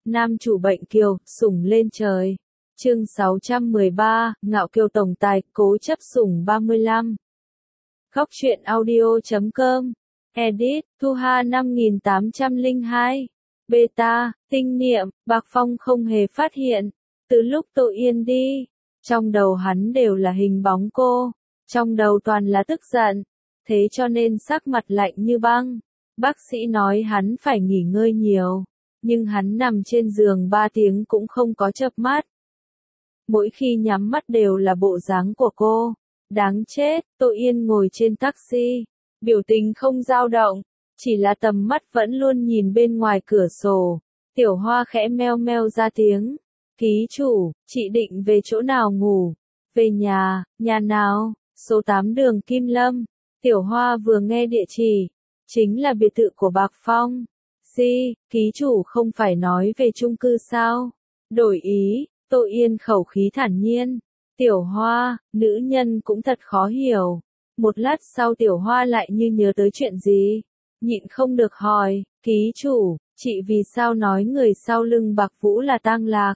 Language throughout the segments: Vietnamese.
Nam chủ bệnh kiều, sủng lên trời. Chương 613, ngạo kiều tổng tài, cố chấp sủng 35. Góc truyện audio.com. Edit, Thu Hà 5802. Beta, tinh niệm, Bạc Phong không hề phát hiện. Từ lúc Tô Yên đi, trong đầu hắn đều là hình bóng cô. Trong đầu toàn là tức giận. Thế cho nên sắc mặt lạnh như băng. Bác sĩ nói hắn phải nghỉ ngơi nhiều. Nhưng hắn nằm trên giường 3 tiếng cũng không có chợp mắt. Mỗi khi nhắm mắt đều là bộ dáng của cô. Đáng chết, Tô Yên ngồi trên taxi. Biểu tình không dao động. Chỉ là tầm mắt vẫn luôn nhìn bên ngoài cửa sổ. Tiểu Hoa khẽ meo meo ra tiếng. Ký chủ, chị định về chỗ nào ngủ? Về nhà, nhà nào? Số 8 đường Kim Lâm. Tiểu Hoa vừa nghe địa chỉ. Chính là biệt thự của Bạc Phong. Ký chủ không phải nói về chung cư sao? Đổi ý, Tô Yên khẩu khí thản nhiên. Tiểu Hoa, nữ nhân cũng thật khó hiểu. Một lát sau Tiểu Hoa lại như nhớ tới chuyện gì. Nhịn không được hỏi, ký chủ, chị vì sao nói người sau lưng Bạc Vũ là Tang Lạc?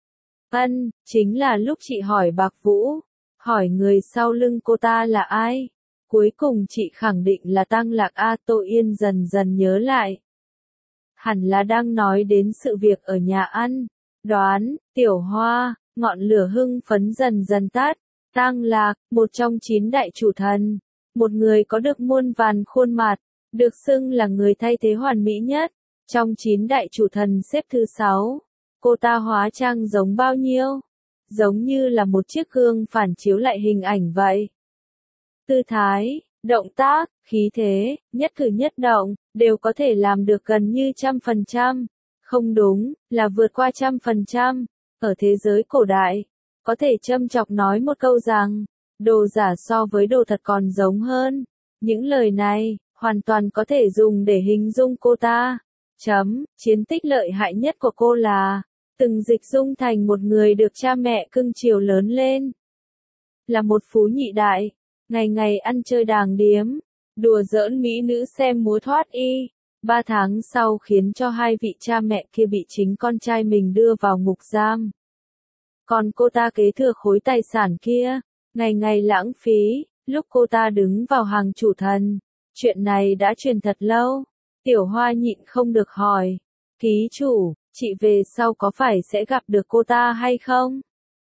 Chính là lúc chị hỏi Bạc Vũ, hỏi người sau lưng cô ta là ai? Cuối cùng chị khẳng định là Tang Lạc a. Tô Yên dần dần nhớ lại. Hẳn là đang nói đến sự việc ở nhà ăn. Đoán, Tiểu Hoa, ngọn lửa hưng phấn dần dần tắt. Tang Lạc, một trong 9 đại chủ thần. Một người có được muôn vàn khuôn mặt. Được xưng là người thay thế hoàn mỹ nhất. Trong 9 đại chủ thần xếp thứ 6. Cô ta hóa trang giống bao nhiêu? Giống như là một chiếc gương phản chiếu lại hình ảnh vậy. Tư thái, động tác, khí thế, nhất cử nhất động, đều có thể làm được gần như 100%. Không đúng, là vượt qua 100%. Ở thế giới cổ đại, có thể châm chọc nói một câu rằng, đồ giả so với đồ thật còn giống hơn. Những lời này, hoàn toàn có thể dùng để hình dung cô ta. Chiến tích lợi hại nhất của cô là, từng dịch dung thành một người được cha mẹ cưng chiều lớn lên. Là một phú nhị đại. Ngày ngày ăn chơi đàng điếm, đùa giỡn mỹ nữ xem múa thoát y. 3 tháng sau khiến cho 2 vị cha mẹ kia bị chính con trai mình đưa vào ngục giam. Còn cô ta kế thừa khối tài sản kia, ngày ngày lãng phí, lúc cô ta đứng vào hàng chủ thần. Chuyện này đã truyền thật lâu. Tiểu Hoa nhịn không được hỏi. Ký chủ, chị về sau có phải sẽ gặp được cô ta hay không?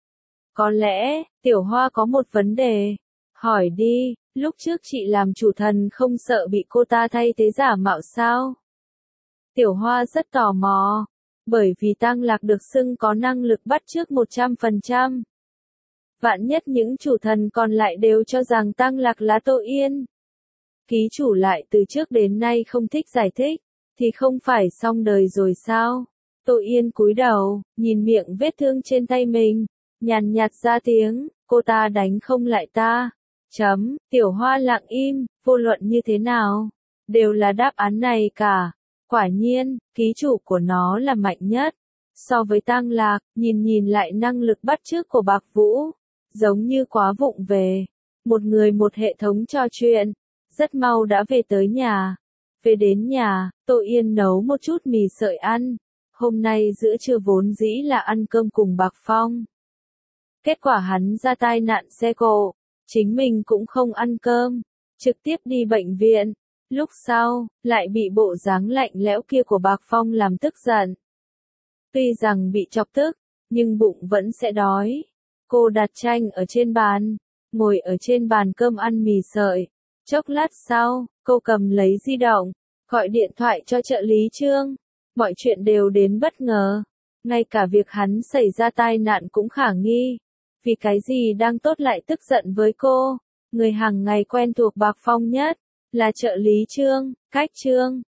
Có lẽ, Tiểu Hoa có một vấn đề. Hỏi đi, lúc trước chị làm chủ thần không sợ bị cô ta thay thế giả mạo sao? Tiểu Hoa rất tò mò, bởi vì Tang Lạc được xưng có năng lực bắt chước 100%. Vạn nhất những chủ thần còn lại đều cho rằng Tang Lạc là Tô Yên. Ký chủ lại từ trước đến nay không thích giải thích, thì không phải xong đời rồi sao? Tô Yên cúi đầu, nhìn miệng vết thương trên tay mình, nhàn nhạt ra tiếng, cô ta đánh không lại ta. Tiểu Hoa lặng im, vô luận như thế nào, đều là đáp án này cả. Quả nhiên, ký chủ của nó là mạnh nhất. So với Tang Lạc, nhìn lại năng lực bắt chước của Bạc Vũ, giống như quá vụng về. Một người một hệ thống trò chuyện, rất mau đã về tới nhà. Về đến nhà, Tô Yên nấu một chút mì sợi ăn. Hôm nay giữa trưa vốn dĩ là ăn cơm cùng Bạc Phong. Kết quả hắn ra tai nạn xe cộ. Chính mình cũng không ăn cơm, trực tiếp đi bệnh viện. Lúc sau, lại bị bộ dáng lạnh lẽo kia của Bạc Phong làm tức giận. Tuy rằng bị chọc tức, nhưng bụng vẫn sẽ đói. Cô đặt chanh ở trên bàn, ngồi ở trên bàn cơm ăn mì sợi. Chốc lát sau, cô cầm lấy di động, gọi điện thoại cho trợ lý Trương. Mọi chuyện đều đến bất ngờ. Ngay cả việc hắn xảy ra tai nạn cũng khả nghi. Vì cái gì đang tốt lại tức giận với cô? Người hàng ngày quen thuộc Bạc Phong nhất là trợ lý Trương, cách Trương.